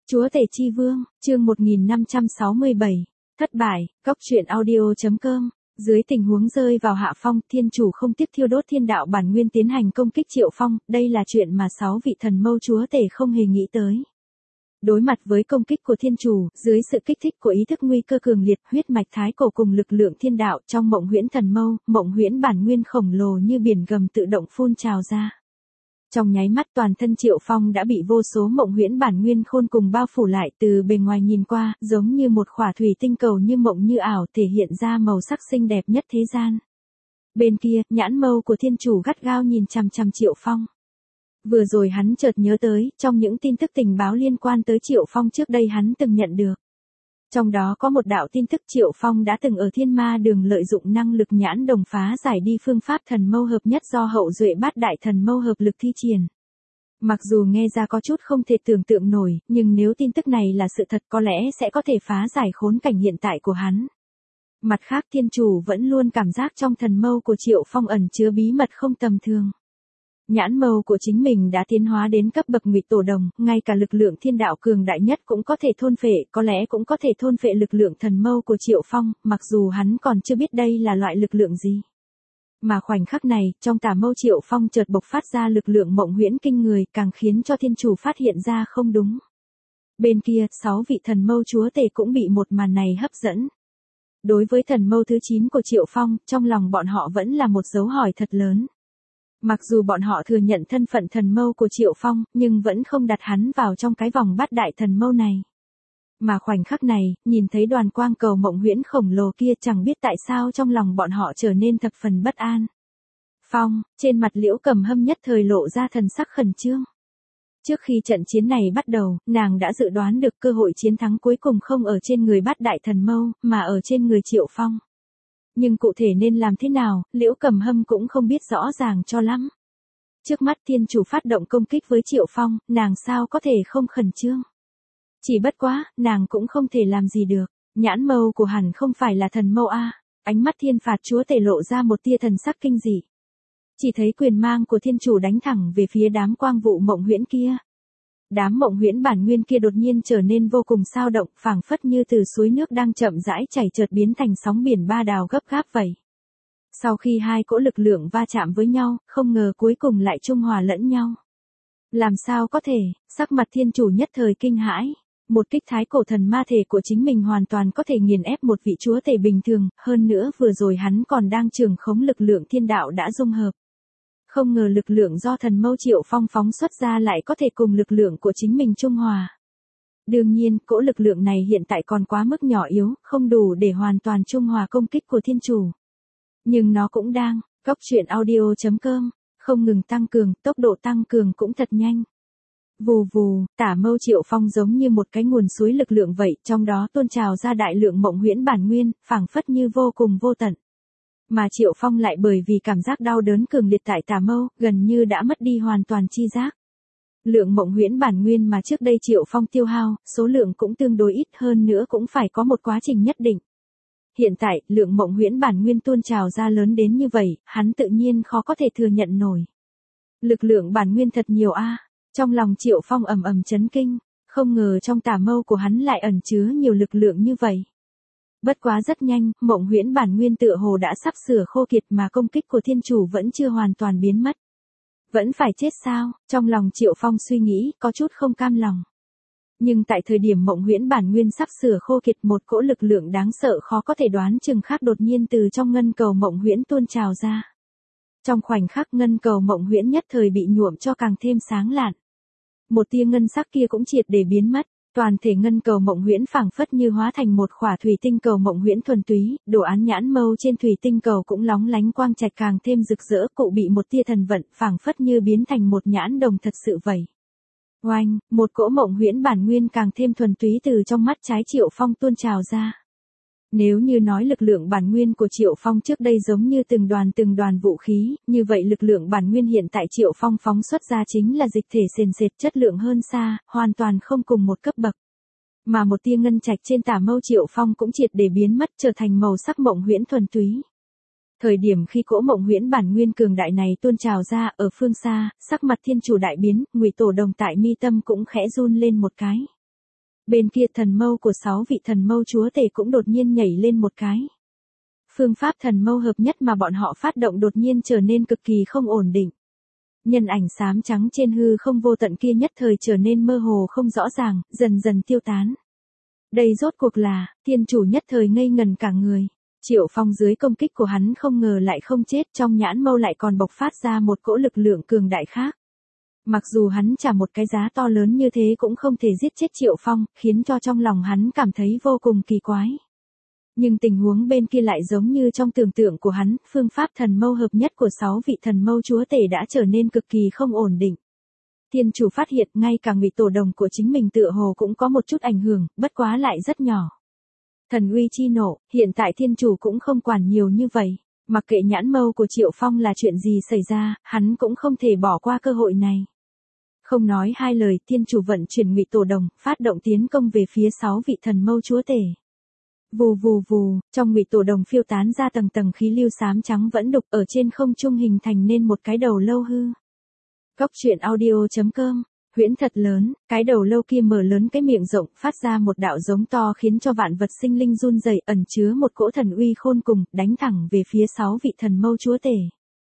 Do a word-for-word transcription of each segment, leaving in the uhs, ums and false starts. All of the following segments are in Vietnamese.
Chúa Tể Chi Vương, chương một nghìn năm trăm sáu mươi bảy, thất bại, cóc truyện audio.com. Dưới tình huống rơi vào hạ phong, thiên chủ không tiếp thiêu đốt thiên đạo bản nguyên tiến hành công kích Triệu Phong, đây là chuyện mà sáu vị thần mâu chúa tể không hề nghĩ tới. Đối mặt với công kích của thiên chủ, dưới sự kích thích của ý thức nguy cơ cường liệt, huyết mạch thái cổ cùng lực lượng thiên đạo trong mộng huyễn thần mâu, mộng huyễn bản nguyên khổng lồ như biển gầm tự động phun trào ra. Trong nháy mắt toàn thân Triệu Phong đã bị vô số mộng huyễn bản nguyên khôn cùng bao phủ lại, từ bề ngoài nhìn qua, giống như một khỏa thủy tinh cầu như mộng như ảo, thể hiện ra màu sắc xinh đẹp nhất thế gian. Bên kia, nhãn mâu của thiên chủ gắt gao nhìn chằm chằm Triệu Phong. Vừa rồi hắn chợt nhớ tới, trong những tin tức tình báo liên quan tới Triệu Phong trước đây hắn từng nhận được. Trong đó có một đạo tin tức Triệu Phong đã từng ở Thiên Ma Đường lợi dụng năng lực nhãn đồng phá giải đi phương pháp thần mâu hợp nhất do hậu duệ bát đại thần mâu hợp lực thi triển. Mặc dù nghe ra có chút không thể tưởng tượng nổi, nhưng nếu tin tức này là sự thật có lẽ sẽ có thể phá giải khốn cảnh hiện tại của hắn. Mặt khác thiên chủ vẫn luôn cảm giác trong thần mâu của Triệu Phong ẩn chứa bí mật không tầm thường. Nhãn mâu của chính mình đã tiến hóa đến cấp bậc ngụy tổ đồng, ngay cả lực lượng thiên đạo cường đại nhất cũng có thể thôn phệ, có lẽ cũng có thể thôn phệ lực lượng thần mâu của Triệu Phong, mặc dù hắn còn chưa biết đây là loại lực lượng gì. Mà khoảnh khắc này, trong tà mâu Triệu Phong chợt bộc phát ra lực lượng mộng huyễn kinh người, càng khiến cho thiên chủ phát hiện ra không đúng. Bên kia, sáu vị thần mâu chúa tể cũng bị một màn này hấp dẫn. Đối với thần mâu thứ chín của Triệu Phong, trong lòng bọn họ vẫn là một dấu hỏi thật lớn. Mặc dù bọn họ thừa nhận thân phận thần mâu của Triệu Phong, nhưng vẫn không đặt hắn vào trong cái vòng bát đại thần mâu này. Mà khoảnh khắc này, nhìn thấy đoàn quang cầu mộng huyễn khổng lồ kia chẳng biết tại sao trong lòng bọn họ trở nên thập phần bất an. Phong, trên mặt Liễu Cầm Hâm nhất thời lộ ra thần sắc khẩn trương. Trước khi trận chiến này bắt đầu, nàng đã dự đoán được cơ hội chiến thắng cuối cùng không ở trên người bát đại thần mâu, mà ở trên người Triệu Phong. Nhưng cụ thể nên làm thế nào, Liễu Cầm Hâm cũng không biết rõ ràng cho lắm. Trước mắt thiên chủ phát động công kích với Triệu Phong, nàng sao có thể không khẩn trương. Chỉ bất quá, nàng cũng không thể làm gì được. Nhãn mâu của hẳn không phải là thần mâu a. Ánh mắt thiên phạt chúa tể lộ ra một tia thần sắc kinh dị. Chỉ thấy quyền mang của thiên chủ đánh thẳng về phía đám quang vụ mộng huyễn kia. Đám mộng huyễn bản nguyên kia đột nhiên trở nên vô cùng sao động, phảng phất như từ suối nước đang chậm rãi chảy chợt biến thành sóng biển ba đào gấp gáp vậy. Sau khi hai cỗ lực lượng va chạm với nhau, không ngờ cuối cùng lại trung hòa lẫn nhau. Làm sao có thể, sắc mặt thiên chủ nhất thời kinh hãi. Một kích thái cổ thần ma thể của chính mình hoàn toàn có thể nghiền ép một vị chúa tể bình thường, hơn nữa vừa rồi hắn còn đang trường khống lực lượng thiên đạo đã dung hợp. Không ngờ lực lượng do thần mâu Triệu Phong phóng xuất ra lại có thể cùng lực lượng của chính mình trung hòa. Đương nhiên, cỗ lực lượng này hiện tại còn quá mức nhỏ yếu, không đủ để hoàn toàn trung hòa công kích của thiên chủ. Nhưng nó cũng đang, cóc truyện audio.com, không ngừng tăng cường, tốc độ tăng cường cũng thật nhanh. Vù vù, tả mâu Triệu Phong giống như một cái nguồn suối lực lượng vậy, trong đó tuôn trào ra đại lượng mộng huyễn bản nguyên, phảng phất như vô cùng vô tận. Mà Triệu Phong lại bởi vì cảm giác đau đớn cường liệt tại tà mâu, gần như đã mất đi hoàn toàn chi giác. Lượng mộng huyễn bản nguyên mà trước đây Triệu Phong tiêu hao, số lượng cũng tương đối ít, hơn nữa cũng phải có một quá trình nhất định. Hiện tại, lượng mộng huyễn bản nguyên tuôn trào ra lớn đến như vậy, hắn tự nhiên khó có thể thừa nhận nổi. Lực lượng bản nguyên thật nhiều a. Trong lòng Triệu Phong ầm ầm chấn kinh, không ngờ trong tà mâu của hắn lại ẩn chứa nhiều lực lượng như vậy. Bất quá rất nhanh, mộng huyễn bản nguyên tựa hồ đã sắp sửa khô kiệt mà công kích của thiên chủ vẫn chưa hoàn toàn biến mất. Vẫn phải chết sao? Trong lòng Triệu Phong suy nghĩ, có chút không cam lòng. Nhưng tại thời điểm mộng huyễn bản nguyên sắp sửa khô kiệt, một cỗ lực lượng đáng sợ khó có thể đoán chừng khác đột nhiên từ trong ngân cầu mộng huyễn tuôn trào ra. Trong khoảnh khắc ngân cầu mộng huyễn nhất thời bị nhuộm cho càng thêm sáng lạn. Một tia ngân sắc kia cũng triệt để biến mất. Toàn thể ngân cầu mộng huyễn phảng phất như hóa thành một khỏa thủy tinh cầu mộng huyễn thuần túy, đồ án nhãn mâu trên thủy tinh cầu cũng lóng lánh quang trạch càng thêm rực rỡ, cụ bị một tia thần vận, phảng phất như biến thành một nhãn đồng thật sự vậy. Oanh, một cỗ mộng huyễn bản nguyên càng thêm thuần túy từ trong mắt trái Triệu Phong tuôn trào ra. Nếu như nói lực lượng bản nguyên của Triệu Phong trước đây giống như từng đoàn từng đoàn vũ khí, như vậy lực lượng bản nguyên hiện tại Triệu Phong phóng xuất ra chính là dịch thể sền sệt, chất lượng hơn xa, hoàn toàn không cùng một cấp bậc. Mà một tia ngân trạch trên tả mâu Triệu Phong cũng triệt để biến mất, trở thành màu sắc mộng huyễn thuần túy. Thời điểm khi cỗ mộng huyễn bản nguyên cường đại này tuôn trào ra, ở phương xa, sắc mặt thiên chủ đại biến, ngụy tổ đồng tại mi tâm cũng khẽ run lên một cái. Bên kia thần mâu của sáu vị thần mâu chúa tể cũng đột nhiên nhảy lên một cái. Phương pháp thần mâu hợp nhất mà bọn họ phát động đột nhiên trở nên cực kỳ không ổn định. Nhân ảnh xám trắng trên hư không vô tận kia nhất thời trở nên mơ hồ không rõ ràng, dần dần tiêu tán. Đây rốt cuộc là, thiên chủ nhất thời ngây ngần cả người. Triệu Phong dưới công kích của hắn không ngờ lại không chết, trong nhãn mâu lại còn bộc phát ra một cỗ lực lượng cường đại khác. Mặc dù hắn trả một cái giá to lớn như thế cũng không thể giết chết Triệu Phong, khiến cho trong lòng hắn cảm thấy vô cùng kỳ quái. Nhưng tình huống bên kia lại giống như trong tưởng tượng của hắn, phương pháp thần mâu hợp nhất của sáu vị thần mâu chúa tể đã trở nên cực kỳ không ổn định. Thiên chủ phát hiện ngay cả ngụy tổ đồng của chính mình tựa hồ cũng có một chút ảnh hưởng, bất quá lại rất nhỏ. Thần uy chi nộ, hiện tại thiên chủ cũng không quản nhiều như vậy. Mặc kệ nhãn mâu của Triệu Phong là chuyện gì xảy ra, hắn cũng không thể bỏ qua cơ hội này. Không nói hai lời, thiên chủ vận chuyển ngụy tổ đồng, phát động tiến công về phía sáu vị thần mâu chúa tể. Vù vù vù, trong ngụy tổ đồng phiêu tán ra tầng tầng khí lưu xám trắng vẫn đục ở trên không trung hình thành nên một cái đầu lâu hư. Góc truyện audio chấm com, huyễn thật lớn, cái đầu lâu kia mở lớn cái miệng rộng, phát ra một đạo giống to khiến cho vạn vật sinh linh run rẩy, ẩn chứa một cỗ thần uy khôn cùng, đánh thẳng về phía sáu vị thần mâu chúa tể.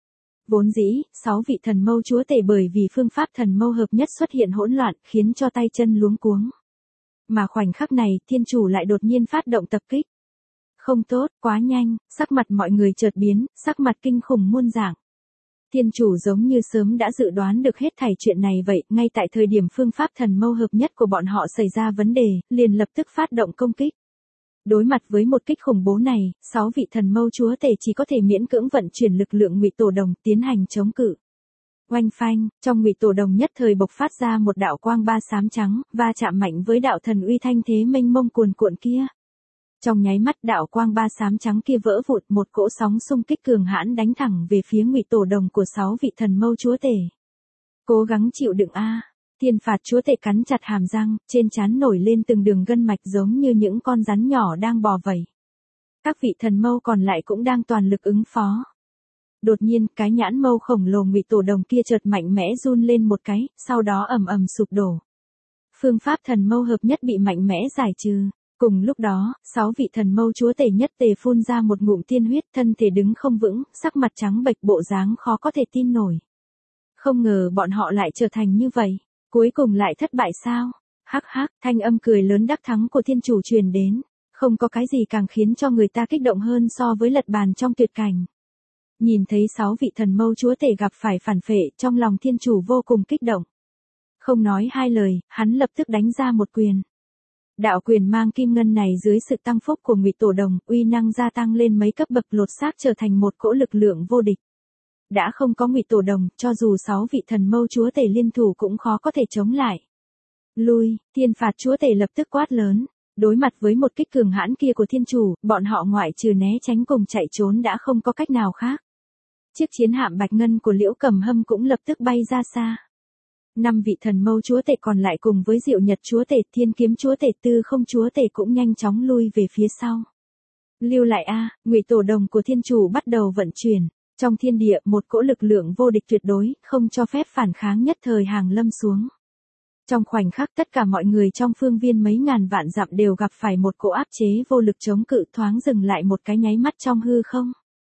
Vốn dĩ, sáu vị thần mâu chúa tể bởi vì phương pháp thần mâu hợp nhất xuất hiện hỗn loạn, khiến cho tay chân luống cuống. Mà khoảnh khắc này, thiên chủ lại đột nhiên phát động tập kích. Không tốt, quá nhanh, sắc mặt mọi người chợt biến, sắc mặt kinh khủng muôn dạng. Thiên chủ giống như sớm đã dự đoán được hết thảy chuyện này vậy, ngay tại thời điểm phương pháp thần mâu hợp nhất của bọn họ xảy ra vấn đề, liền lập tức phát động công kích. Đối mặt với một kích khủng bố này, sáu vị thần mâu chúa tể chỉ có thể miễn cưỡng vận chuyển lực lượng ngụy tổ đồng tiến hành chống cự. Oanh phanh, trong ngụy tổ đồng nhất thời bộc phát ra một đạo quang ba xám trắng, va chạm mạnh với đạo thần uy thanh thế mênh mông cuồn cuộn kia. Trong nháy mắt đạo quang ba xám trắng kia vỡ vụn, một cỗ sóng xung kích cường hãn đánh thẳng về phía ngụy tổ đồng của sáu vị thần mâu chúa tể. Cố gắng chịu đựng a. Thiên phạt chúa tể cắn chặt hàm răng, trên trán nổi lên từng đường gân mạch giống như những con rắn nhỏ đang bò vẩy. Các vị thần mâu còn lại cũng đang toàn lực ứng phó. Đột nhiên, cái nhãn mâu khổng lồ ngụy tổ đồng kia chợt mạnh mẽ run lên một cái, sau đó ầm ầm sụp đổ. Phương pháp thần mâu hợp nhất bị mạnh mẽ giải trừ. Cùng lúc đó, sáu vị thần mâu chúa tể nhất tề phun ra một ngụm tiên huyết, thân thể đứng không vững, sắc mặt trắng bệch, bộ dáng khó có thể tin nổi. Không ngờ bọn họ lại trở thành như vậy, cuối cùng lại thất bại sao? Hắc hắc, thanh âm cười lớn đắc thắng của thiên chủ truyền đến, không có cái gì càng khiến cho người ta kích động hơn so với lật bàn trong tuyệt cảnh. Nhìn thấy sáu vị thần mâu chúa tể gặp phải phản phệ, trong lòng thiên chủ vô cùng kích động. Không nói hai lời, hắn lập tức đánh ra một quyền. Đạo quyền mang kim ngân này dưới sự tăng phúc của ngụy tổ đồng, uy năng gia tăng lên mấy cấp bậc, lột xác trở thành một cỗ lực lượng vô địch. Đã không có ngụy tổ đồng, cho dù sáu vị thần mâu chúa tể liên thủ cũng khó có thể chống lại. Lui, thiên phạt chúa tể lập tức quát lớn. Đối mặt với một kích cường hãn kia của thiên chủ, bọn họ ngoại trừ né tránh cùng chạy trốn đã không có cách nào khác. Chiếc chiến hạm bạch ngân của Liễu Cầm Hâm cũng lập tức bay ra xa. Năm vị thần mâu chúa tể còn lại cùng với Diệu Nhật chúa tể, Thiên Kiếm chúa tể, Tư Không chúa tể cũng nhanh chóng lui về phía sau. Lưu lại a, ngụy tổ đồng của thiên chủ bắt đầu vận chuyển. Trong thiên địa, một cỗ lực lượng vô địch tuyệt đối, không cho phép phản kháng nhất thời hàng lâm xuống. Trong khoảnh khắc tất cả mọi người trong phương viên mấy ngàn vạn dặm đều gặp phải một cỗ áp chế vô lực chống cự, thoáng dừng lại một cái nháy mắt trong hư không.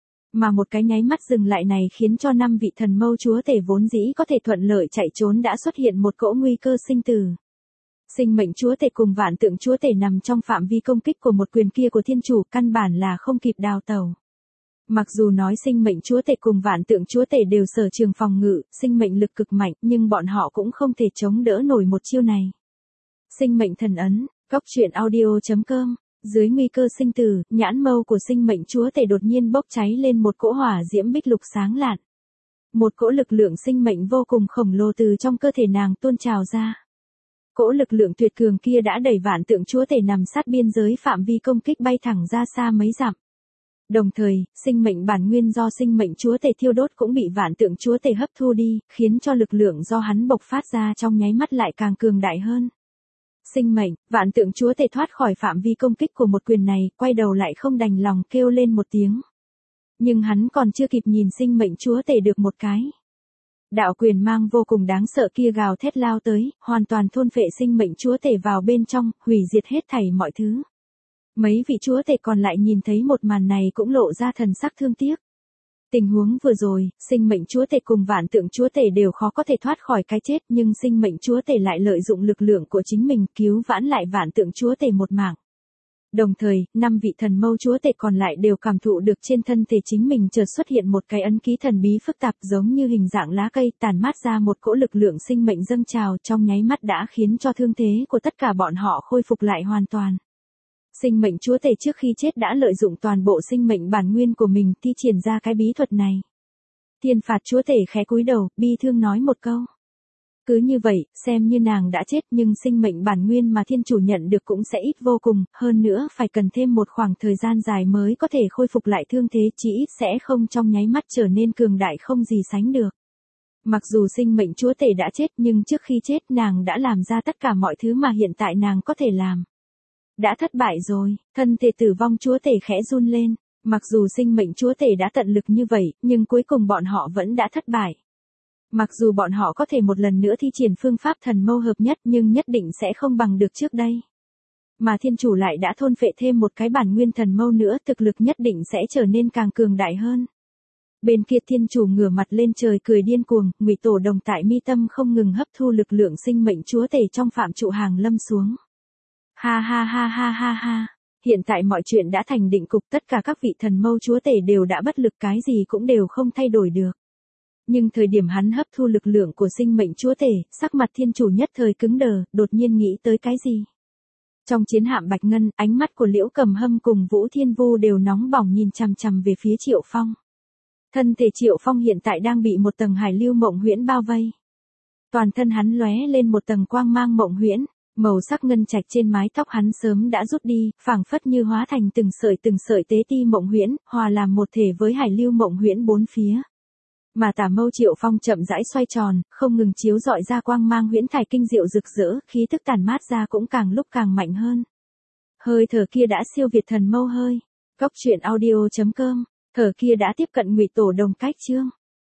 Mà một cái nháy mắt dừng lại này khiến cho năm vị thần mâu chúa tể vốn dĩ có thể thuận lợi chạy trốn đã xuất hiện một cỗ nguy cơ sinh tử. Sinh mệnh chúa tể cùng vạn tượng chúa tể nằm trong phạm vi công kích của một quyền kia của thiên chủ, căn bản là không kịp đào tẩu. Mặc dù nói sinh mệnh chúa tể cùng vạn tượng chúa tể đều sở trường phòng ngự, sinh mệnh lực cực mạnh, nhưng bọn họ cũng không thể chống đỡ nổi một chiêu này. Sinh mệnh thần ấn, góc truyện audio chấm com. Dưới nguy cơ sinh tử, nhãn mâu của sinh mệnh chúa tể đột nhiên bốc cháy lên một cỗ hỏa diễm bích lục sáng lạn. Một cỗ lực lượng sinh mệnh vô cùng khổng lồ từ trong cơ thể nàng tuôn trào ra. Cỗ lực lượng tuyệt cường kia đã đẩy vạn tượng chúa tể nằm sát biên giới phạm vi công kích bay thẳng ra xa mấy dặm. Đồng thời, sinh mệnh bản nguyên do sinh mệnh chúa tể thiêu đốt cũng bị vạn tượng chúa tể hấp thu đi, khiến cho lực lượng do hắn bộc phát ra trong nháy mắt lại càng cường đại hơn. Sinh mệnh, vạn tượng chúa tể thoát khỏi phạm vi công kích của một quyền này, quay đầu lại không đành lòng kêu lên một tiếng. Nhưng hắn còn chưa kịp nhìn sinh mệnh chúa tể được một cái. Đạo quyền mang vô cùng đáng sợ kia gào thét lao tới, hoàn toàn thôn phệ sinh mệnh chúa tể vào bên trong, hủy diệt hết thảy mọi thứ. Mấy vị chúa tể còn lại nhìn thấy một màn này cũng lộ ra thần sắc thương tiếc. Tình huống vừa rồi, sinh mệnh chúa tể cùng vạn tượng chúa tể đều khó có thể thoát khỏi cái chết, nhưng sinh mệnh chúa tể lại lợi dụng lực lượng của chính mình cứu vãn lại vạn tượng chúa tể một mạng. Đồng thời, năm vị thần mâu chúa tể còn lại đều cảm thụ được trên thân thể chính mình chợt xuất hiện một cái ấn ký thần bí phức tạp giống như hình dạng lá cây, tản mát ra một cỗ lực lượng sinh mệnh dâng trào, trong nháy mắt đã khiến cho thương thế của tất cả bọn họ khôi phục lại hoàn toàn. Sinh mệnh chúa tể trước khi chết đã lợi dụng toàn bộ sinh mệnh bản nguyên của mình thi triển ra cái bí thuật này. Thiên phạt chúa tể khẽ cúi đầu, bi thương nói một câu. Cứ như vậy, xem như nàng đã chết nhưng sinh mệnh bản nguyên mà thiên chủ nhận được cũng sẽ ít vô cùng, hơn nữa phải cần thêm một khoảng thời gian dài mới có thể khôi phục lại thương thế, chỉ ít sẽ không trong nháy mắt trở nên cường đại không gì sánh được. Mặc dù sinh mệnh chúa tể đã chết nhưng trước khi chết nàng đã làm ra tất cả mọi thứ mà hiện tại nàng có thể làm. Đã thất bại rồi, thân thể tử vong chúa tể khẽ run lên, mặc dù sinh mệnh chúa tể đã tận lực như vậy, nhưng cuối cùng bọn họ vẫn đã thất bại. Mặc dù bọn họ có thể một lần nữa thi triển phương pháp thần mâu hợp nhất nhưng nhất định sẽ không bằng được trước đây. Mà thiên chủ lại đã thôn phệ thêm một cái bản nguyên thần mâu nữa, thực lực nhất định sẽ trở nên càng cường đại hơn. Bên kia thiên chủ ngửa mặt lên trời cười điên cuồng, Ngụy Tổ Đồng tại mi tâm không ngừng hấp thu lực lượng sinh mệnh chúa tể trong phạm trụ hàng lâm xuống. Ha ha ha ha ha ha, hiện tại mọi chuyện đã thành định cục, tất cả các vị thần mâu chúa tể đều đã bất lực, cái gì cũng đều không thay đổi được. Nhưng thời điểm hắn hấp thu lực lượng của sinh mệnh chúa tể, sắc mặt thiên chủ nhất thời cứng đờ, đột nhiên nghĩ tới cái gì. Trong chiến hạm Bạch Ngân, ánh mắt của Liễu Cầm Hâm cùng Vũ Thiên Vu đều nóng bỏng nhìn chằm chằm về phía Triệu Phong. Thân thể Triệu Phong hiện tại đang bị một tầng hải lưu mộng huyễn bao vây. Toàn thân hắn lóe lên một tầng quang mang mộng huyễn, màu sắc ngân trạch trên mái tóc hắn sớm đã rút đi, phảng phất như hóa thành từng sợi từng sợi tế ti mộng huyễn, hòa làm một thể với hải lưu mộng huyễn bốn phía. Mà tả mâu Triệu Phong chậm rãi xoay tròn, không ngừng chiếu rọi ra quang mang huyễn thải kinh diệu rực rỡ, khí tức tàn mát ra cũng càng lúc càng mạnh hơn. Hơi thở kia đã siêu việt thần mâu hơi. Góc truyện audio chấm com, thở kia đã tiếp cận Ngụy Tổ Đồng cách chương.